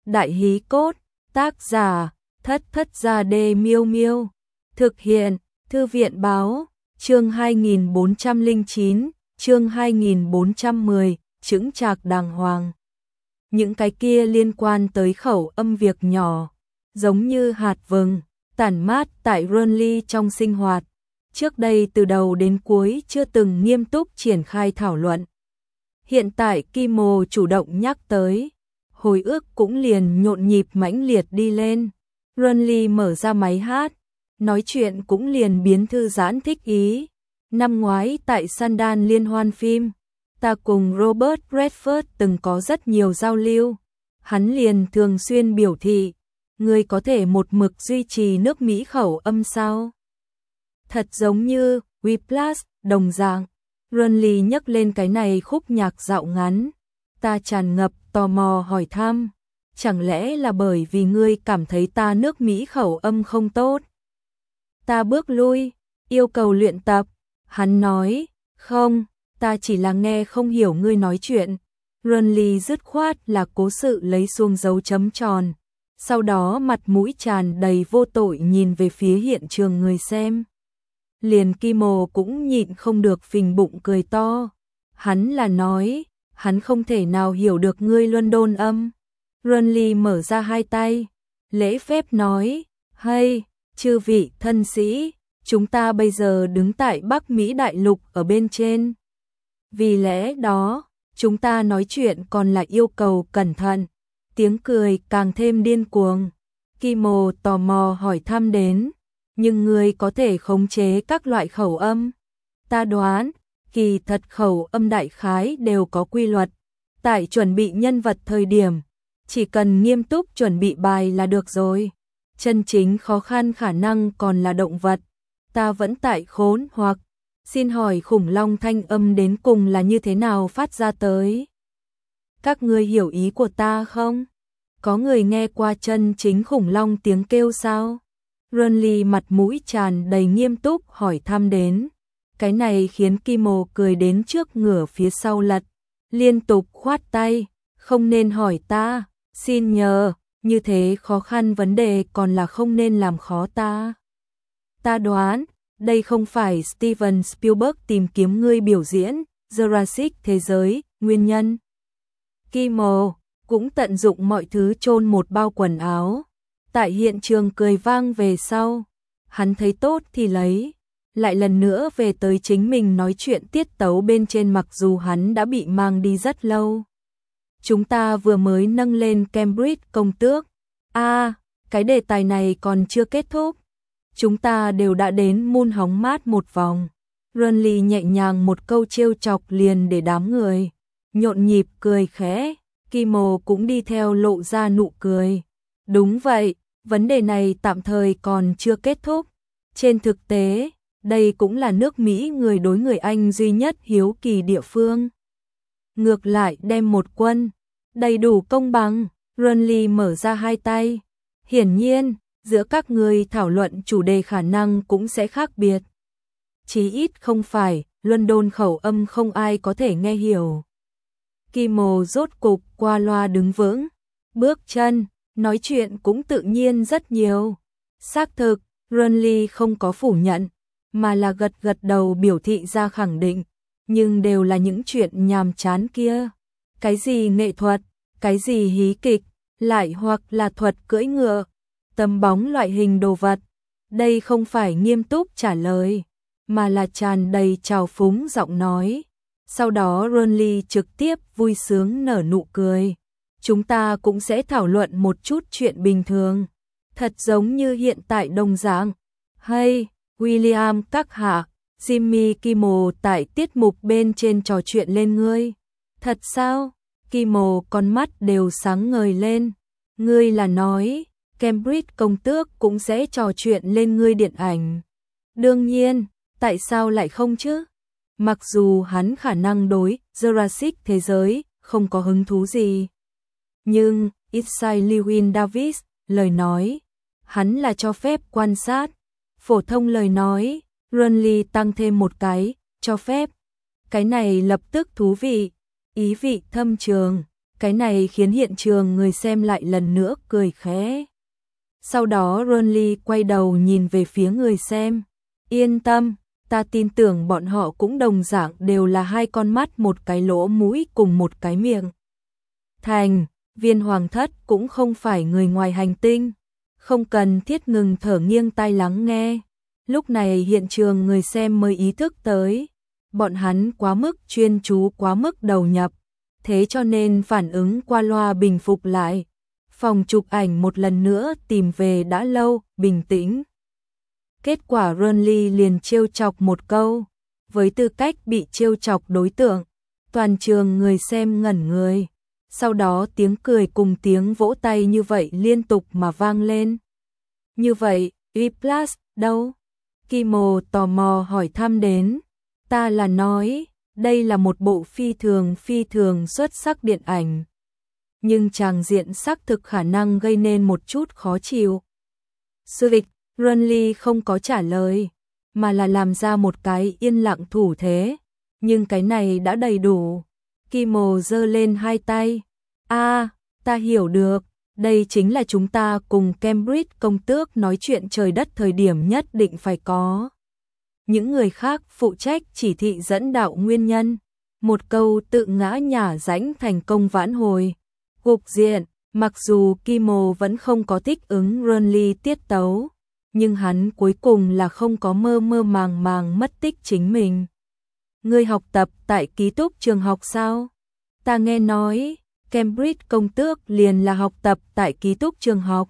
Đại hí cốt, tác giả, Thất Thất Gia Đê Miêu Miêu. Thực hiện, Thư viện báo, chương 2409, chương 2410, chững chạc đàng hoàng. Những cái kia liên quan tới khẩu âm việc nhỏ, giống như hạt vừng, tản mát tại Runly trong sinh hoạt. Trước đây từ đầu đến cuối chưa từng nghiêm túc triển khai thảo luận. Hiện tại Kimo chủ động nhắc tới, hồi ức cũng liền nhộn nhịp mãnh liệt đi lên. Runly mở ra máy hát, nói chuyện cũng liền biến thư giãn thích ý. Năm ngoái tại Sundance liên hoan phim, ta cùng Robert Redford từng có rất nhiều giao lưu. Hắn liền thường xuyên biểu thị, người có thể một mực duy trì nước Mỹ khẩu âm sao? Thật giống như Whiplash, đồng dạng. Runly nhắc lên cái này khúc nhạc dạo ngắn. Ta tràn ngập tò mò hỏi thăm, chẳng lẽ là bởi vì ngươi cảm thấy ta nước Mỹ khẩu âm không tốt? Ta bước lui, yêu cầu luyện tập. Hắn nói, không, ta chỉ là nghe không hiểu ngươi nói chuyện. Runly dứt khoát là cố sự lấy xuống dấu chấm tròn. Sau đó mặt mũi tràn đầy vô tội nhìn về phía hiện trường người xem. Liền Kimo cũng nhịn không được phình bụng cười to. Hắn là nói, hắn không thể nào hiểu được ngươi London âm. Runly mở ra hai tay, lễ phép nói, hay, chư vị thân sĩ, chúng ta bây giờ đứng tại Bắc Mỹ đại lục ở bên trên. Vì lẽ đó, chúng ta nói chuyện còn là yêu cầu cẩn thận. Tiếng cười càng thêm điên cuồng. Kimo tò mò hỏi thăm đến, nhưng ngươi có thể khống chế các loại khẩu âm. Ta đoán, kỳ thật khẩu âm đại khái đều có quy luật. Tại chuẩn bị nhân vật thời điểm, chỉ cần nghiêm túc chuẩn bị bài là được rồi. Chân chính khó khăn khả năng còn là động vật. Ta vẫn tại khốn hoặc, xin hỏi khủng long thanh âm đến cùng là như thế nào phát ra tới? Các ngươi hiểu ý của ta không? Có người nghe qua chân chính khủng long tiếng kêu sao? Runly mặt mũi tràn đầy nghiêm túc hỏi thăm đến. Cái này khiến Kimo cười đến trước ngửa phía sau lật, liên tục khoát tay, không nên hỏi ta, xin nhờ, như thế khó khăn vấn đề còn là không nên làm khó ta. Ta đoán, đây không phải Steven Spielberg tìm kiếm ngươi biểu diễn Jurassic thế giới, nguyên nhân. Kimo cũng tận dụng mọi thứ chôn một bao quần áo. Tại hiện trường cười vang về sau, hắn thấy tốt thì lấy, lại lần nữa về tới chính mình nói chuyện tiết tấu bên trên mặc dù hắn đã bị mang đi rất lâu. Chúng ta vừa mới nâng lên Cambridge công tước. Cái đề tài này còn chưa kết thúc. Chúng ta đều đã đến Moon hóng mát một vòng. Runly nhẹ nhàng một câu trêu chọc liền để đám người nhộn nhịp cười khẽ. Kimo cũng đi theo lộ ra nụ cười. Đúng vậy, vấn đề này tạm thời còn chưa kết thúc. Trên thực tế, đây cũng là nước Mỹ người đối người Anh duy nhất hiếu kỳ địa phương. Ngược lại đem một quân, đầy đủ công bằng. Runly mở ra hai tay. Hiển nhiên, giữa các người thảo luận chủ đề khả năng cũng sẽ khác biệt. Chí ít không phải, London khẩu âm không ai có thể nghe hiểu. Kimo rốt cục qua loa đứng vững, bước chân, nói chuyện cũng tự nhiên rất nhiều. Xác thực, Runly không có phủ nhận, mà là gật gật đầu biểu thị ra khẳng định, nhưng đều là những chuyện nhàm chán kia. Cái gì nghệ thuật, cái gì hí kịch, lại hoặc là thuật cưỡi ngựa, tấm bóng loại hình đồ vật. Đây không phải nghiêm túc trả lời, mà là tràn đầy trào phúng giọng nói. Sau đó Runly trực tiếp vui sướng nở nụ cười. Chúng ta cũng sẽ thảo luận một chút chuyện bình thường. Thật giống như hiện tại đồng dạng. Hay, William các hạ, Jimmy Kimmel tại tiết mục bên trên trò chuyện lên ngươi. Thật sao? Kimmel con mắt đều sáng ngời lên. Ngươi là nói, Cambridge công tước cũng sẽ trò chuyện lên ngươi điện ảnh. Đương nhiên, tại sao lại không chứ? Mặc dù hắn khả năng đối Jurassic thế giới không có hứng thú gì. Nhưng, Isai Lewin Davis, lời nói, hắn là cho phép quan sát. Phổ thông lời nói, Runly tăng thêm một cái, cho phép. Cái này lập tức thú vị, ý vị thâm trường. Cái này khiến hiện trường người xem lại lần nữa cười khẽ. Sau đó Ronly quay đầu nhìn về phía người xem. Yên tâm, ta tin tưởng bọn họ cũng đồng dạng đều là hai con mắt một cái lỗ mũi cùng một cái miệng. Thành, Viên Hoàng Thất cũng không phải người ngoài hành tinh. Không cần thiết ngừng thở nghiêng tai lắng nghe. Lúc này hiện trường người xem mới ý thức tới. Bọn hắn quá mức chuyên chú quá mức đầu nhập. Thế cho nên phản ứng qua loa bình phục lại. Phòng chụp ảnh một lần nữa tìm về đã lâu, bình tĩnh. Kết quả Ronly liền trêu chọc một câu. Với tư cách bị trêu chọc đối tượng, toàn trường người xem ngẩn người. Sau đó tiếng cười cùng tiếng vỗ tay như vậy liên tục mà vang lên. Như vậy, Whiplash đâu? Kimo tò mò hỏi thăm đến. Ta là nói, đây là một bộ phi thường xuất sắc điện ảnh. Nhưng tràng diện xác thực khả năng gây nên một chút khó chịu. Civic, Ronly không có trả lời, mà là làm ra một cái yên lặng thủ thế. Nhưng cái này đã đầy đủ. Kimo giơ lên hai tay. Ta hiểu được. Đây chính là chúng ta cùng Cambridge công tước nói chuyện trời đất thời điểm nhất định phải có. Những người khác phụ trách chỉ thị dẫn đạo nguyên nhân. Một câu tự ngã nhả rãnh thành công vãn hồi. Cục diện, mặc dù Kimo vẫn không có thích ứng Ronly tiết tấu, nhưng hắn cuối cùng là không có mơ màng mất tích chính mình. Ngươi học tập tại ký túc trường học sao? Ta nghe nói, Cambridge công tước liền là học tập tại ký túc trường học.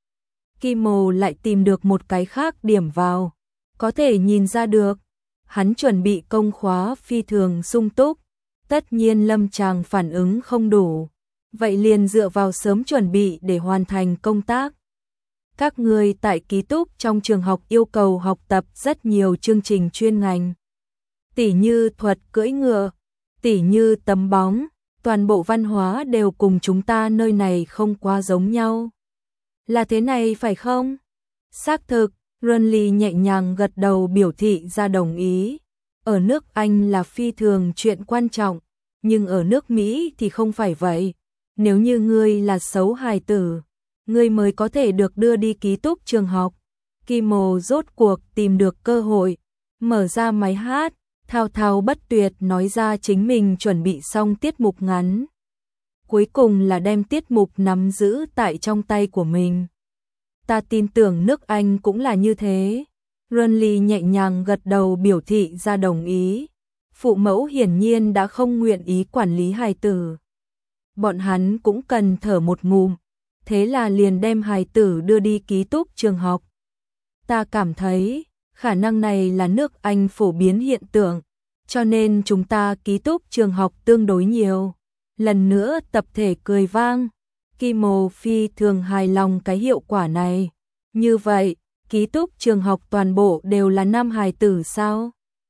Kimo lại tìm được một cái khác điểm vào. Có thể nhìn ra được, hắn chuẩn bị công khóa phi thường sung túc. Tất nhiên lâm tràng phản ứng không đủ. Vậy liền dựa vào sớm chuẩn bị để hoàn thành công tác. Các người tại ký túc trong trường học yêu cầu học tập rất nhiều chương trình chuyên ngành. Tỉ như thuật cưỡi ngựa, tỉ như tấm bóng, toàn bộ văn hóa đều cùng chúng ta nơi này không quá giống nhau. Là thế này phải không? Xác thực, Ronly nhẹ nhàng gật đầu biểu thị ra đồng ý. Ở nước Anh là phi thường chuyện quan trọng, nhưng ở nước Mỹ thì không phải vậy. Nếu như ngươi là xấu hài tử, ngươi mới có thể được đưa đi ký túc trường học. Kimo rốt cuộc tìm được cơ hội, mở ra máy hát, thao thao bất tuyệt nói ra chính mình chuẩn bị xong tiết mục ngắn. Cuối cùng là đem tiết mục nắm giữ tại trong tay của mình. Ta tin tưởng nước Anh cũng là như thế. Ronly nhẹ nhàng gật đầu biểu thị ra đồng ý. Phụ mẫu hiển nhiên đã không nguyện ý quản lý hài tử. Bọn hắn cũng cần thở một ngụm, thế là liền đem hài tử đưa đi ký túc trường học. Ta cảm thấy, khả năng này là nước Anh phổ biến hiện tượng, cho nên chúng ta ký túc trường học tương đối nhiều. Lần nữa tập thể cười vang, Kimo phi thường hài lòng cái hiệu quả này. Như vậy, ký túc trường học toàn bộ đều là nam hài tử sao?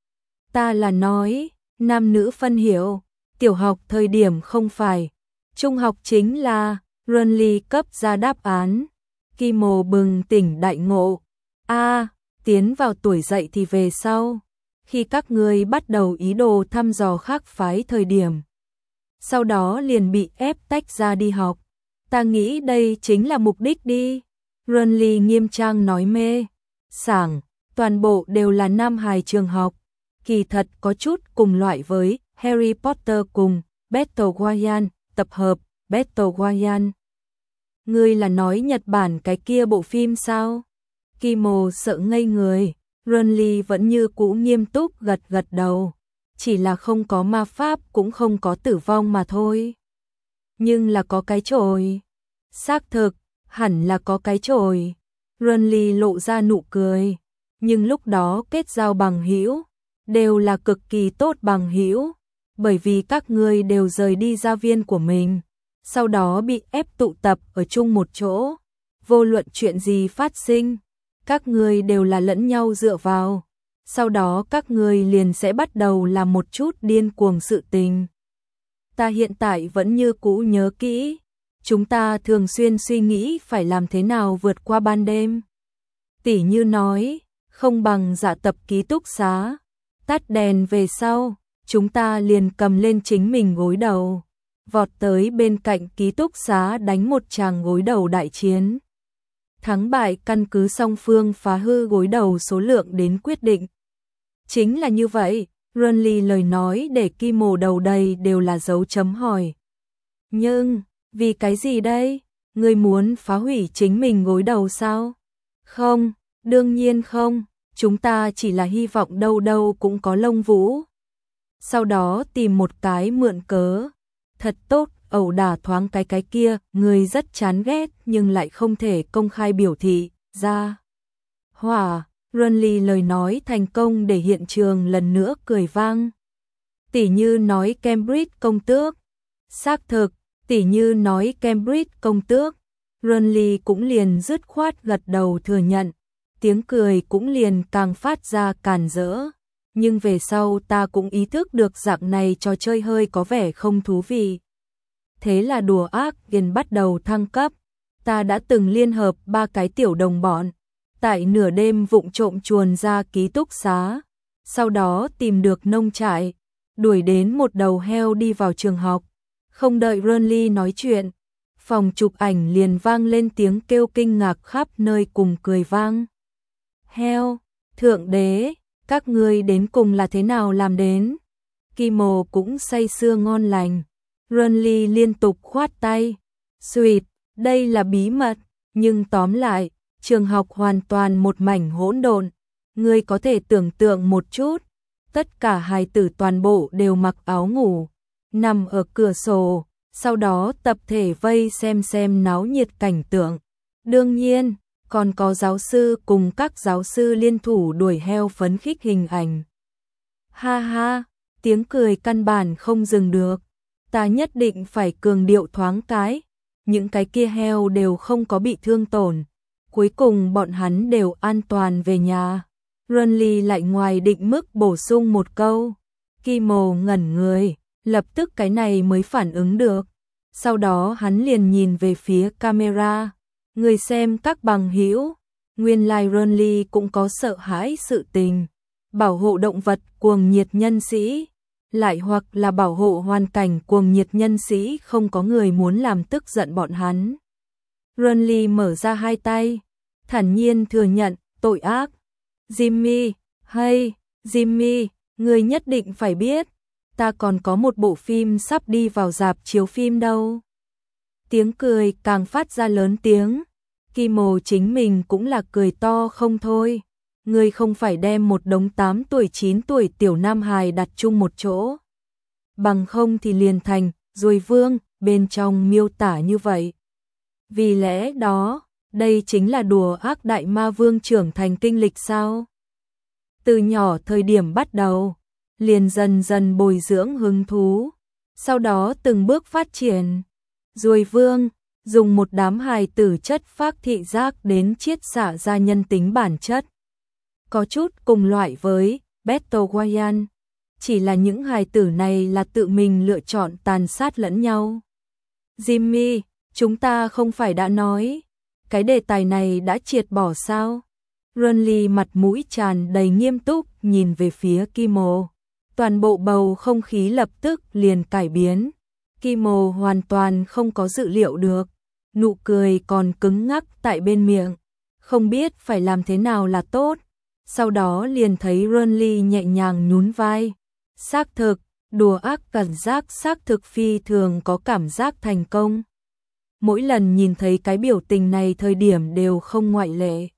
Ta là nói, nam nữ phân hiểu, tiểu học thời điểm không phải, trung học chính là, Ronly cấp ra đáp án. Kimo bừng tỉnh đại ngộ. Tiến vào tuổi dậy thì về sau, khi các ngươi bắt đầu ý đồ thăm dò khác phái thời điểm. Sau đó liền bị ép tách ra đi học. Ta nghĩ đây chính là mục đích đi. Ronly nghiêm trang nói mê sảng, toàn bộ đều là nam hài trường học. Kỳ thật có chút cùng loại với Harry Potter cùng Battle Royale, tập hợp Battle Royale. Ngươi là nói Nhật Bản cái kia bộ phim sao? Kimo sợ ngây người, Ronly vẫn như cũ nghiêm túc gật đầu. Chỉ là không có ma pháp cũng không có tử vong mà thôi. Nhưng là có cái chổi. Xác thực, hẳn là có cái chổi. Ronly lộ ra nụ cười. Nhưng lúc đó kết giao bằng hữu đều là cực kỳ tốt bằng hữu, bởi vì các ngươi đều rời đi gia viên của mình, sau đó bị ép tụ tập ở chung một chỗ. Vô luận chuyện gì phát sinh, các ngươi đều là lẫn nhau dựa vào. Sau đó các ngươi liền sẽ bắt đầu làm một chút điên cuồng sự tình. Ta hiện tại vẫn như cũ nhớ kỹ, chúng ta thường xuyên suy nghĩ phải làm thế nào vượt qua ban đêm. Tỉ như nói, không bằng dạ tập ký túc xá, tắt đèn về sau, chúng ta liền cầm lên chính mình gối đầu. vọt tới bên cạnh ký túc xá đánh một tràng gối đầu đại chiến. Thắng bại căn cứ song phương phá hư gối đầu số lượng đến quyết định. Chính là như vậy, Renly lời nói để Kimo đầu đầy đều là dấu chấm hỏi. Nhưng, vì cái gì đây? Ngươi muốn phá hủy chính mình gối đầu sao? Không, đương nhiên không, chúng ta chỉ là hy vọng đâu đâu cũng có lông vũ. Sau đó tìm một cái mượn cớ. Thật tốt, ẩu đả thoáng cái kia, người rất chán ghét nhưng lại không thể công khai biểu thị ra. Hỏa, Renly lời nói thành công để hiện trường lần nữa cười vang. Tỉ như nói Cambridge công tước. Xác thực, tỉ như nói Cambridge công tước. Renly cũng liền dứt khoát gật đầu thừa nhận. Tiếng cười cũng liền càng phát ra càn rỡ. Nhưng về sau ta cũng ý thức được dạng này trò chơi hơi có vẻ không thú vị. Thế là đùa ác gần bắt đầu thăng cấp. Ta đã từng liên hợp 3 cái tiểu đồng bọn. Tại nửa đêm vụng trộm chuồn ra ký túc xá. Sau đó tìm được nông trại. Đuổi đến một đầu heo đi vào trường học. Không đợi Renly nói chuyện. Phòng chụp ảnh liền vang lên tiếng kêu kinh ngạc khắp nơi cùng cười vang. Heo, thượng đế, các ngươi đến cùng là thế nào làm đến? Kimo cũng say sưa ngon lành. Renly liên tục khoát tay. Sweet, đây là bí mật, nhưng tóm lại, trường học hoàn toàn một mảnh hỗn độn. Ngươi có thể tưởng tượng một chút, tất cả hài tử toàn bộ đều mặc áo ngủ, nằm ở cửa sổ, sau đó tập thể vây xem náo nhiệt cảnh tượng. Đương nhiên, còn có giáo sư cùng các giáo sư liên thủ đuổi heo phấn khích hình ảnh. Ha ha, tiếng cười căn bản không dừng được. Ta nhất định phải cường điệu thoáng cái. Những cái kia heo đều không có bị thương tổn. Cuối cùng bọn hắn đều an toàn về nhà. Renly lại ngoài định mức bổ sung một câu. Kimo ngẩn người, lập tức cái này mới phản ứng được. Sau đó hắn liền nhìn về phía camera. Người xem các bằng hữu, nguyên lai Renly cũng có sợ hãi sự tình. Bảo hộ động vật cuồng nhiệt nhân sĩ, lại hoặc là bảo hộ hoàn cảnh cuồng nhiệt nhân sĩ không có người muốn làm tức giận bọn hắn. Renly mở ra hai tay, thản nhiên thừa nhận tội ác. Jimmy, hay, Jimmy, ngươi nhất định phải biết, ta còn có một bộ phim sắp đi vào rạp chiếu phim đâu. Tiếng cười càng phát ra lớn tiếng. Kimo chính mình cũng là cười to không thôi. Ngươi không phải đem một đống 8 tuổi 9 tuổi tiểu nam hài đặt chung một chỗ. Bằng không thì liền thành rồi vương, bên trong miêu tả như vậy. Vì lẽ đó, đây chính là đùa ác đại ma vương trưởng thành kinh lịch sao? Từ nhỏ thời điểm bắt đầu, liền dần dần bồi dưỡng hứng thú, sau đó từng bước phát triển. Rồi vương, dùng một đám hài tử chất phác thị giác đến chiết xạ ra nhân tính bản chất. Có chút cùng loại với Battle Royale, chỉ là những hài tử này là tự mình lựa chọn tàn sát lẫn nhau. Jimmy, chúng ta không phải đã nói, cái đề tài này đã triệt bỏ sao? Renly mặt mũi tràn đầy nghiêm túc nhìn về phía Kimo. Toàn bộ bầu không khí lập tức liền cải biến. Kimo hoàn toàn không có dự liệu được. Nụ cười còn cứng ngắc tại bên miệng. Không biết phải làm thế nào là tốt. Sau đó liền thấy Renly nhẹ nhàng nhún vai. Xác thực, đùa ác cảm giác xác thực phi thường có cảm giác thành công. Mỗi lần nhìn thấy cái biểu tình này thời điểm đều không ngoại lệ.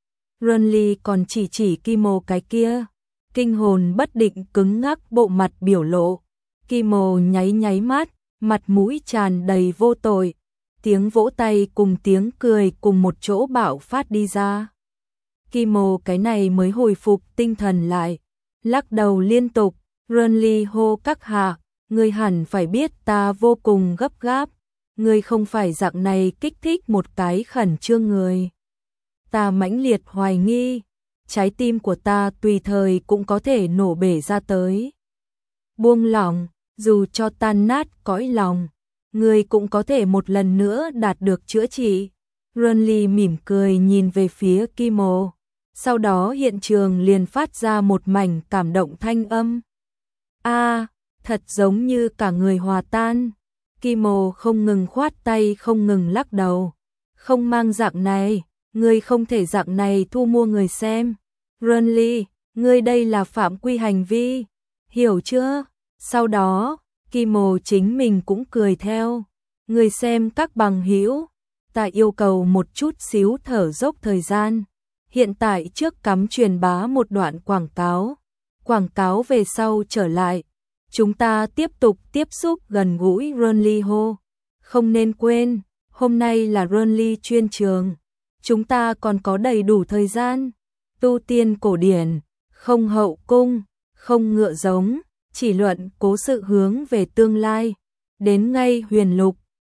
Renly còn chỉ Kimo cái kia. Kinh hồn bất định cứng ngắc bộ mặt biểu lộ. Kimo nháy mắt, mặt mũi tràn đầy vô tội. Tiếng vỗ tay cùng tiếng cười cùng một chỗ bạo phát đi ra. Kimo cái này mới hồi phục tinh thần lại. Lắc đầu liên tục, Renly hô các hạ, ngươi hẳn phải biết ta vô cùng gấp gáp. Ngươi không phải dạng này kích thích một cái khẩn trương người. Ta mãnh liệt hoài nghi, trái tim của ta tùy thời cũng có thể nổ bể ra tới. Buông lỏng, dù cho tan nát cõi lòng, ngươi cũng có thể một lần nữa đạt được chữa trị. Renly mỉm cười nhìn về phía Kimo. Sau đó hiện trường liền phát ra một mảnh cảm động thanh âm. A, thật giống như cả người hòa tan. Kimo không ngừng khoát tay không ngừng lắc đầu. Không mang dạng này, ngươi không thể dạng này thu mua người xem. Renly, ngươi đây là phạm quy hành vi, hiểu chưa? Sau đó, Kimo chính mình cũng cười theo. Người xem các bằng hữu, ta yêu cầu một chút xíu thở dốc thời gian. Hiện tại trước cắm truyền bá một đoạn quảng cáo. Quảng cáo về sau trở lại. Chúng ta tiếp tục tiếp xúc gần gũi Renly Ho. Không nên quên, hôm nay là Renly chuyên trường. Chúng ta còn có đầy đủ thời gian. Tu tiên cổ điển, không hậu cung, không ngựa giống, chỉ luận cố sự hướng về tương lai. Đến ngay huyền lục,